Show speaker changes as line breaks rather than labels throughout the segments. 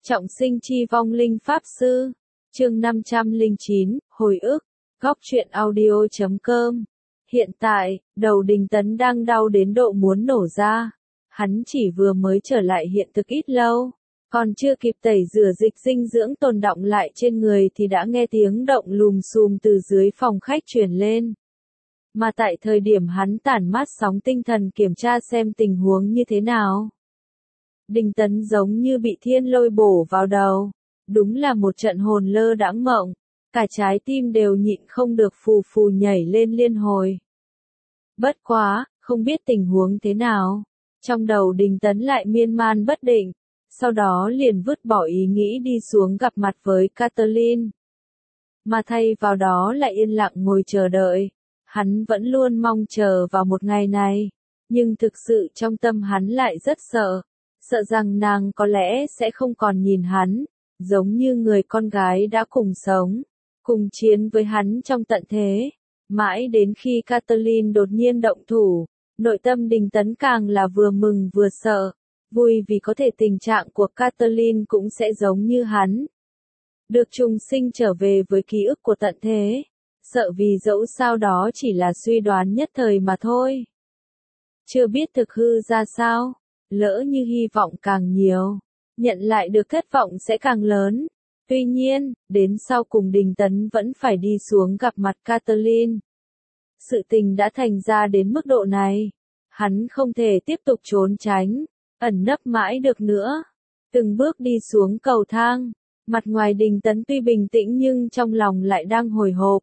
Trọng sinh chi vong linh pháp sư. Chương 509, hồi ức. Góc truyện audio.com. Hiện tại, đầu Đình Tấn đang đau đến độ muốn nổ ra. Hắn chỉ vừa mới trở lại hiện thực ít lâu, còn chưa kịp tẩy rửa dịch dinh dưỡng tồn đọng lại trên người thì đã nghe tiếng động lùm xùm từ dưới phòng khách truyền lên. Mà tại thời điểm hắn tản mát sóng tinh thần kiểm tra xem tình huống như thế nào, Đình Tấn giống như bị thiên lôi bổ vào đầu. Đúng là một trận hồn lơ đãng mộng, cả trái tim đều nhịn không được phù phù nhảy lên liên hồi. Bất quá, không biết tình huống thế nào, trong đầu Đình Tấn lại miên man bất định, sau đó liền vứt bỏ ý nghĩ đi xuống gặp mặt với Kathleen. Mà thay vào đó lại yên lặng ngồi chờ đợi. Hắn vẫn luôn mong chờ vào một ngày này, nhưng thực sự trong tâm hắn lại rất sợ. Sợ rằng nàng có lẽ sẽ không còn nhìn hắn, giống như người con gái đã cùng sống, cùng chiến với hắn trong tận thế. Mãi đến khi Kathleen đột nhiên động thủ, nội tâm Đình Tấn càng là vừa mừng vừa sợ, vui vì có thể tình trạng của Kathleen cũng sẽ giống như hắn. Được trùng sinh trở về với ký ức của tận thế, sợ vì dẫu sao đó chỉ là suy đoán nhất thời mà thôi. Chưa biết thực hư ra sao. Lỡ như hy vọng càng nhiều, nhận lại được thất vọng sẽ càng lớn. Tuy nhiên, đến sau cùng Đình Tấn vẫn phải đi xuống gặp mặt Kathleen. Sự tình đã thành ra đến mức độ này, hắn không thể tiếp tục trốn tránh, ẩn nấp mãi được nữa. Từng bước đi xuống cầu thang, mặt ngoài Đình Tấn tuy bình tĩnh nhưng trong lòng lại đang hồi hộp.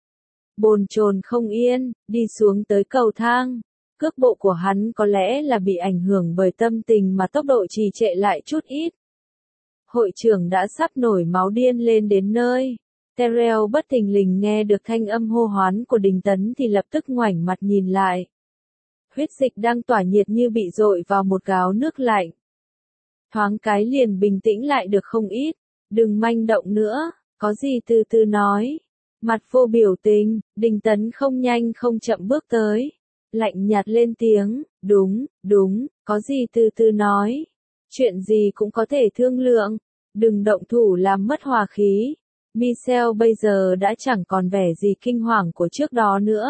Bồn chồn không yên, đi xuống tới cầu thang. Cước bộ của hắn có lẽ là bị ảnh hưởng bởi tâm tình mà tốc độ trì trệ lại chút ít. Hội trưởng đã sắp nổi máu điên lên đến nơi. Terrell bất thình lình nghe được thanh âm hô hoán của Đình Tấn thì lập tức ngoảnh mặt nhìn lại. Huyết dịch đang tỏa nhiệt như bị dội vào một gáo nước lạnh. Thoáng cái liền bình tĩnh lại được không ít. Đừng manh động nữa, có gì từ từ nói. Mặt vô biểu tình, Đình Tấn không nhanh không chậm bước tới. Lạnh nhạt lên tiếng, đúng, có gì từ từ nói. Chuyện gì cũng có thể thương lượng, đừng động thủ làm mất hòa khí. Michelle bây giờ đã chẳng còn vẻ gì kinh hoàng của trước đó nữa.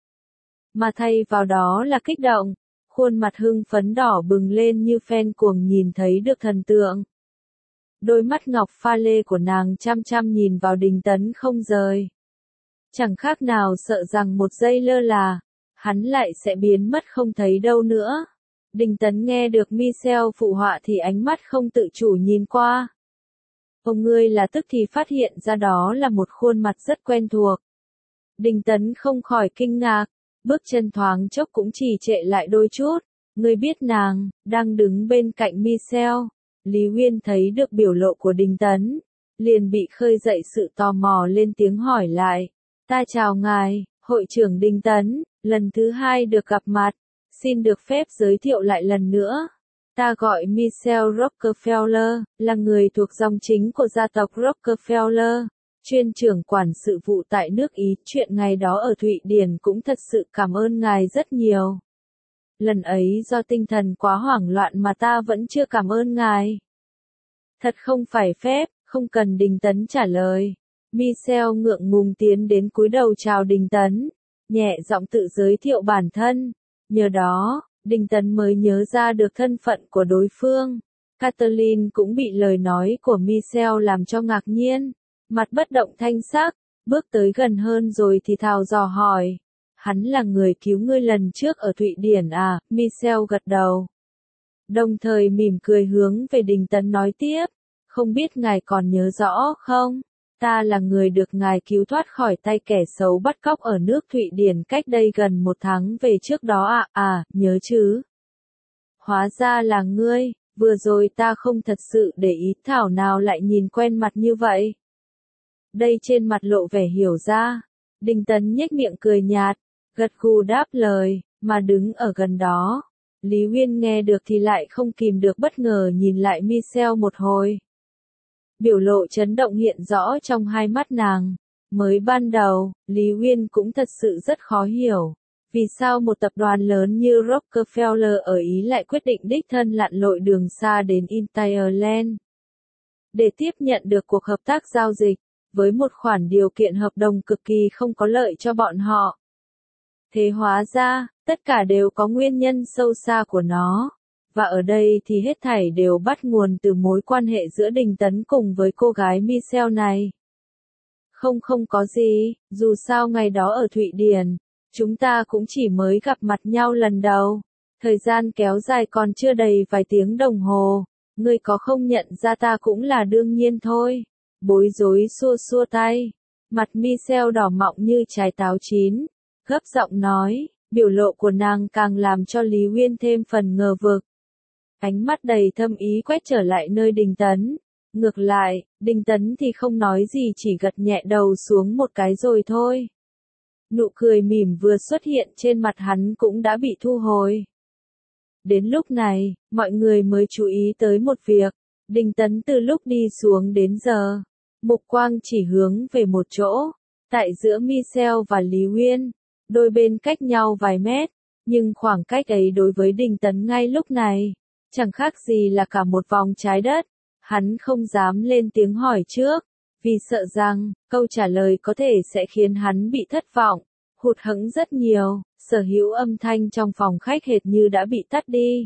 Mà thay vào đó là kích động, khuôn mặt hưng phấn đỏ bừng lên như phen cuồng nhìn thấy được thần tượng. Đôi mắt ngọc pha lê của nàng chăm chăm nhìn vào Đình Tấn không rời. Chẳng khác nào sợ rằng một giây lơ là, hắn lại sẽ biến mất không thấy đâu nữa. Đình Tấn nghe được Michelle phụ họa thì ánh mắt không tự chủ nhìn qua. Ông ngươi là tức thì phát hiện ra đó là một khuôn mặt rất quen thuộc. Đình Tấn không khỏi kinh ngạc, bước chân thoáng chốc cũng trì trệ lại đôi chút. Ngươi biết nàng, đang đứng bên cạnh Michelle. Lý Huyên thấy được biểu lộ của Đình Tấn, liền bị khơi dậy sự tò mò lên tiếng hỏi lại. Ta chào ngài, hội trưởng Đình Tấn. Lần thứ hai được gặp mặt, xin được phép giới thiệu lại lần nữa. Ta gọi Michelle Rockefeller, là người thuộc dòng chính của gia tộc Rockefeller, chuyên trưởng quản sự vụ tại nước Ý. Chuyện ngày đó ở Thụy Điển cũng thật sự cảm ơn ngài rất nhiều. Lần ấy do tinh thần quá hoảng loạn mà ta vẫn chưa cảm ơn ngài. Thật không phải phép, không cần. Đình Tấn trả lời. Michelle ngượng ngùng tiến đến cúi đầu chào Đình Tấn, nhẹ giọng tự giới thiệu bản thân. Nhờ đó, Đình Tấn mới nhớ ra được thân phận của đối phương. Kathleen cũng bị lời nói của Michelle làm cho ngạc nhiên, mặt bất động thanh sắc, bước tới gần hơn rồi thì thào dò hỏi. Hắn là người cứu ngươi lần trước ở Thụy Điển à? Michelle gật đầu, đồng thời mỉm cười hướng về Đình Tấn nói tiếp. Không biết ngài còn nhớ rõ không? Ta là người được ngài cứu thoát khỏi tay kẻ xấu bắt cóc ở nước Thụy Điển cách đây gần 1 tháng về trước đó à, nhớ chứ? Hóa ra là ngươi, vừa rồi ta không thật sự để ý thảo nào lại nhìn quen mặt như vậy. Đây trên mặt lộ vẻ hiểu ra. Đình Tấn nhếch miệng cười nhạt, gật gù đáp lời, mà đứng ở gần đó. Lý Huyên nghe được thì lại không kìm được bất ngờ nhìn lại Michelle một hồi. Biểu lộ chấn động hiện rõ trong hai mắt nàng. Mới ban đầu, Lý Huyên cũng thật sự rất khó hiểu. Vì sao một tập đoàn lớn như Rockefeller ở Ý lại quyết định đích thân lặn lội đường xa đến Ireland? để tiếp nhận được cuộc hợp tác giao dịch, với một khoản điều kiện hợp đồng cực kỳ không có lợi cho bọn họ. Thế hóa ra, tất cả đều có nguyên nhân sâu xa của nó. Và ở đây thì hết thảy đều bắt nguồn từ mối quan hệ giữa Đình Tấn cùng với cô gái Michelle này. Không có gì, dù sao ngày đó ở Thụy Điển, chúng ta cũng chỉ mới gặp mặt nhau lần đầu. Thời gian kéo dài còn chưa đầy vài tiếng đồng hồ, ngươi có không nhận ra ta cũng là đương nhiên thôi. Bối rối xua xua tay, mặt Michelle đỏ mọng như trái táo chín, gấp giọng nói, biểu lộ của nàng càng làm cho Lý Uyên thêm phần ngờ vực. Ánh mắt đầy thâm ý quét trở lại nơi Đình Tấn. Ngược lại, Đình Tấn thì không nói gì, chỉ gật nhẹ đầu xuống một cái rồi thôi. Nụ cười mỉm vừa xuất hiện trên mặt hắn cũng đã bị thu hồi. Đến lúc này, mọi người mới chú ý tới một việc. Đình Tấn từ lúc đi xuống đến giờ, mục quang chỉ hướng về một chỗ, tại giữa Michelle và Lý Uyên, đôi bên cách nhau vài mét, nhưng khoảng cách ấy đối với Đình Tấn ngay lúc này, chẳng khác gì là cả một vòng trái đất. Hắn không dám lên tiếng hỏi trước, vì sợ rằng, câu trả lời có thể sẽ khiến hắn bị thất vọng, hụt hẫng rất nhiều. Sở hữu âm thanh trong phòng khách hệt như đã bị tắt đi.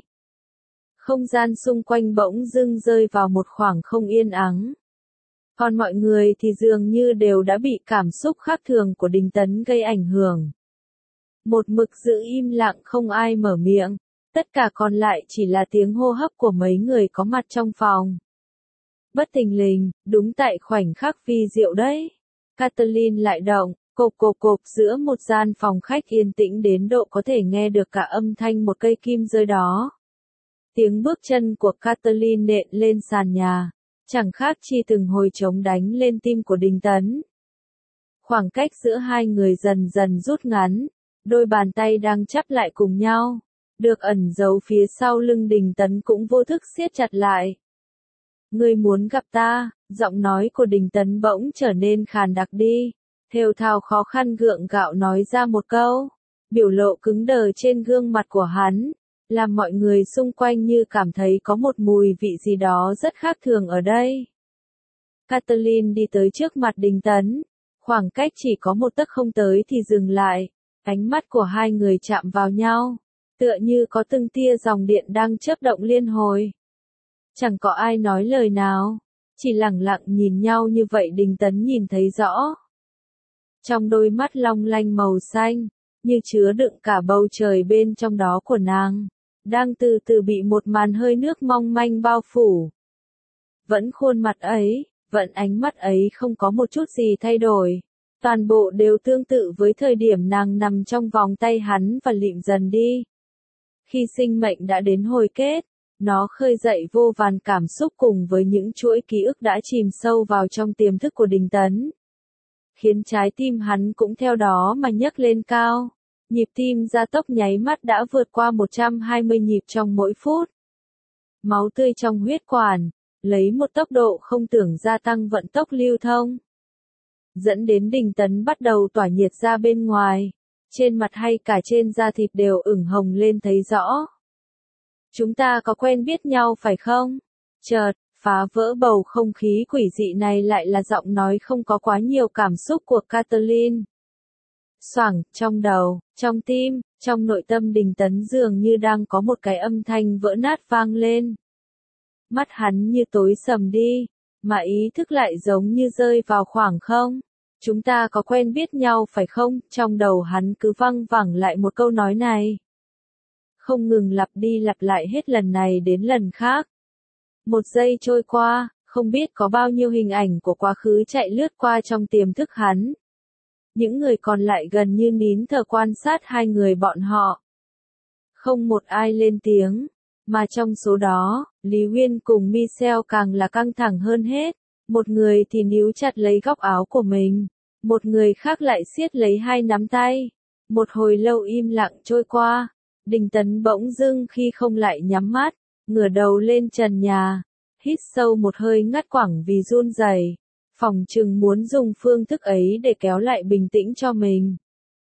Không gian xung quanh bỗng dưng rơi vào một khoảng không yên ắng. Còn mọi người thì dường như đều đã bị cảm xúc khác thường của Đình Tấn gây ảnh hưởng. Một mực giữ im lặng, không ai mở miệng, tất cả còn lại chỉ là tiếng hô hấp của mấy người có mặt trong phòng. Bất thình lình, đúng tại khoảnh khắc vi diệu đấy, Kathleen lại động, cộp giữa một gian phòng khách yên tĩnh đến độ có thể nghe được cả âm thanh một cây kim rơi đó. Tiếng bước chân của Kathleen nện lên sàn nhà, chẳng khác chi từng hồi trống đánh lên tim của Đình Tấn. Khoảng cách giữa hai người dần dần rút ngắn, đôi bàn tay đang chắp lại cùng nhau, được ẩn giấu phía sau lưng Đình Tấn cũng vô thức siết chặt lại. Ngươi muốn gặp ta, giọng nói của Đình Tấn bỗng trở nên khàn đặc đi. Thều thào khó khăn gượng gạo nói ra một câu, biểu lộ cứng đờ trên gương mặt của hắn, làm mọi người xung quanh như cảm thấy có một mùi vị gì đó rất khác thường ở đây. Kathleen đi tới trước mặt Đình Tấn, khoảng cách chỉ có một tấc không tới thì dừng lại, ánh mắt của hai người chạm vào nhau, tựa như có từng tia dòng điện đang chớp động liên hồi. Chẳng có ai nói lời nào, chỉ lặng lặng nhìn nhau như vậy. Đình Tấn nhìn thấy rõ. Trong đôi mắt long lanh màu xanh, như chứa đựng cả bầu trời bên trong đó của nàng, đang từ từ bị một màn hơi nước mong manh bao phủ. Vẫn khuôn mặt ấy, vẫn ánh mắt ấy không có một chút gì thay đổi. Toàn bộ đều tương tự với thời điểm nàng nằm trong vòng tay hắn và lịm dần đi. Khi sinh mệnh đã đến hồi kết, nó khơi dậy vô vàn cảm xúc cùng với những chuỗi ký ức đã chìm sâu vào trong tiềm thức của Đình Tấn. Khiến trái tim hắn cũng theo đó mà nhấc lên cao. Nhịp tim gia tốc nháy mắt đã vượt qua 120 nhịp trong mỗi phút. Máu tươi trong huyết quản, lấy một tốc độ không tưởng gia tăng vận tốc lưu thông. Dẫn đến Đình Tấn bắt đầu tỏa nhiệt ra bên ngoài. Trên mặt hay cả trên da thịt đều ửng hồng lên thấy rõ. Chúng ta có quen biết nhau phải không? Chợt, phá vỡ bầu không khí quỷ dị này lại là giọng nói không có quá nhiều cảm xúc của Kathleen. Xoảng, trong đầu, trong tim, trong nội tâm Đình Tấn dường như đang có một cái âm thanh vỡ nát vang lên. Mắt hắn như tối sầm đi, mà ý thức lại giống như rơi vào khoảng không. Chúng ta có quen biết nhau phải không? Trong đầu hắn cứ văng vẳng lại một câu nói này. Không ngừng lặp đi lặp lại hết lần này đến lần khác. Một giây trôi qua, không biết có bao nhiêu hình ảnh của quá khứ chạy lướt qua trong tiềm thức hắn. Những người còn lại gần như nín thở quan sát hai người bọn họ. Không một ai lên tiếng, mà trong số đó, Lý Uyên cùng Michelle càng là căng thẳng hơn hết. Một người thì níu chặt lấy góc áo của mình, một người khác lại siết lấy hai nắm tay. Một hồi lâu im lặng trôi qua, Đình Tấn bỗng dưng khi không lại nhắm mắt, ngửa đầu lên trần nhà, hít sâu một hơi ngắt quãng vì run rẩy, phỏng chừng muốn dùng phương thức ấy để kéo lại bình tĩnh cho mình.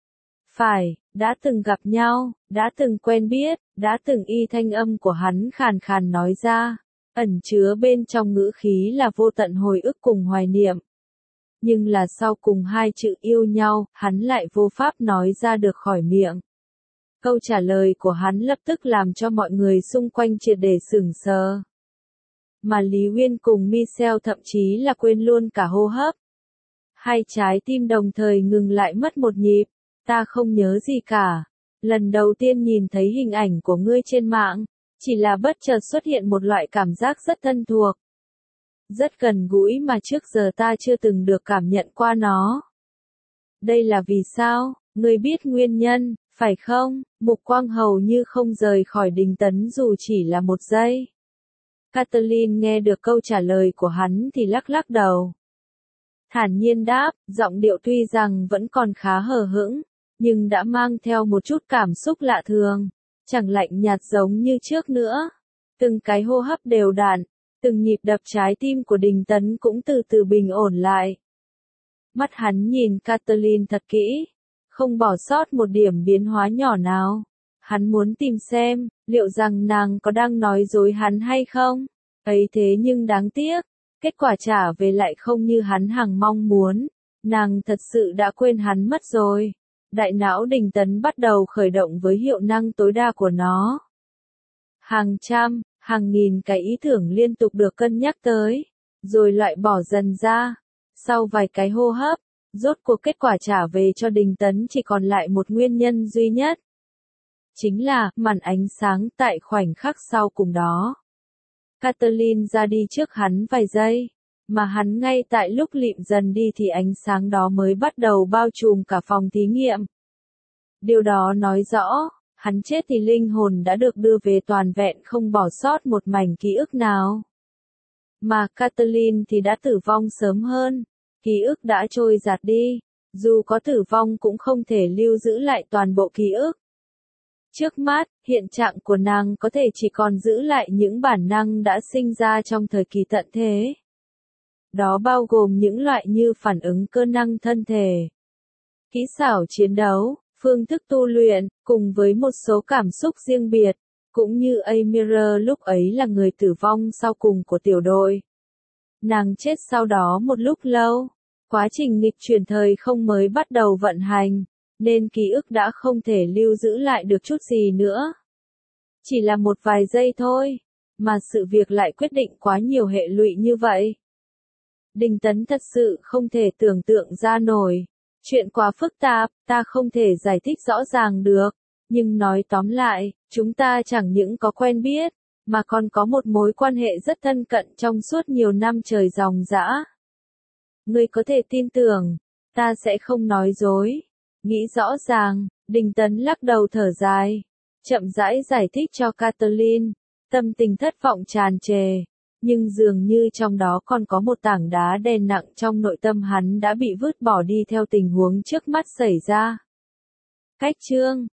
Phải, đã từng gặp nhau, đã từng quen biết, đã từng y thanh âm của hắn khàn khàn nói ra. ẩn chứa bên trong ngữ khí là vô tận hồi ức cùng hoài niệm. Nhưng là sau cùng hai chữ yêu nhau, hắn lại vô pháp nói ra được khỏi miệng. Câu trả lời của hắn lập tức làm cho mọi người xung quanh triệt để sửng sờ. Mà Lý Uyên cùng Michelle thậm chí là quên luôn cả hô hấp. Hai trái tim đồng thời ngừng lại mất một nhịp. Ta không nhớ gì cả. Lần đầu tiên nhìn thấy hình ảnh của ngươi trên mạng, chỉ là bất chợt xuất hiện một loại cảm giác rất thân thuộc. Rất gần gũi mà trước giờ ta chưa từng được cảm nhận qua nó. Đây là vì sao? Ngươi biết nguyên nhân, phải không? Mục Quang hầu như không rời khỏi Đình Tấn dù chỉ là một giây. Kathleen nghe được câu trả lời của hắn thì lắc lắc đầu. Thản nhiên đáp, giọng điệu tuy rằng vẫn còn khá hờ hững, nhưng đã mang theo một chút cảm xúc lạ thường, chẳng lạnh nhạt giống như trước nữa. Từng cái hô hấp đều đặn, từng nhịp đập trái tim của Đình Tấn cũng từ từ bình ổn lại. Mắt hắn nhìn Kathleen thật kỹ, không bỏ sót một điểm biến hóa nhỏ nào. Hắn muốn tìm xem, liệu rằng nàng có đang nói dối hắn hay không? Ấy thế nhưng đáng tiếc, kết quả trả về lại không như hắn hằng mong muốn. Nàng thật sự đã quên hắn mất rồi. Đại não Đình Tấn bắt đầu khởi động với hiệu năng tối đa của nó. Hàng trăm, hàng nghìn cái ý tưởng liên tục được cân nhắc tới, rồi loại bỏ dần ra. Sau vài cái hô hấp, rốt cuộc kết quả trả về cho Đình Tấn chỉ còn lại một nguyên nhân duy nhất. Chính là, màn ánh sáng tại khoảnh khắc sau cùng đó. Kathleen ra đi trước hắn vài giây, mà hắn ngay tại lúc lịm dần đi thì ánh sáng đó mới bắt đầu bao trùm cả phòng thí nghiệm. Điều đó nói rõ, hắn chết thì linh hồn đã được đưa về toàn vẹn không bỏ sót một mảnh ký ức nào. Mà Kathleen thì đã tử vong sớm hơn, ký ức đã trôi giạt đi, dù có tử vong cũng không thể lưu giữ lại toàn bộ ký ức. Trước mắt, hiện trạng của nàng có thể chỉ còn giữ lại những bản năng đã sinh ra trong thời kỳ tận thế. Đó bao gồm những loại như phản ứng cơ năng thân thể, kỹ xảo chiến đấu, phương thức tu luyện, cùng với một số cảm xúc riêng biệt, cũng như Amira lúc ấy là người tử vong sau cùng của tiểu đội. Nàng chết sau đó một lúc lâu, quá trình nghịch chuyển thời không mới bắt đầu vận hành, nên ký ức đã không thể lưu giữ lại được chút gì nữa. Chỉ là một vài giây thôi, mà sự việc lại quyết định quá nhiều hệ lụy như vậy. Đình Tấn thật sự không thể tưởng tượng ra nổi. Chuyện quá phức tạp, ta không thể giải thích rõ ràng được. Nhưng nói tóm lại, chúng ta chẳng những có quen biết, mà còn có một mối quan hệ rất thân cận trong suốt nhiều năm trời ròng rã. Ngươi có thể tin tưởng, ta sẽ không nói dối. Nghĩ rõ ràng, Đình Tấn lắc đầu thở dài, chậm rãi giải thích cho Kathleen, tâm tình thất vọng tràn trề, nhưng dường như trong đó còn có một tảng đá đè nặng trong nội tâm hắn đã bị vứt bỏ đi theo tình huống trước mắt xảy ra. Cách chương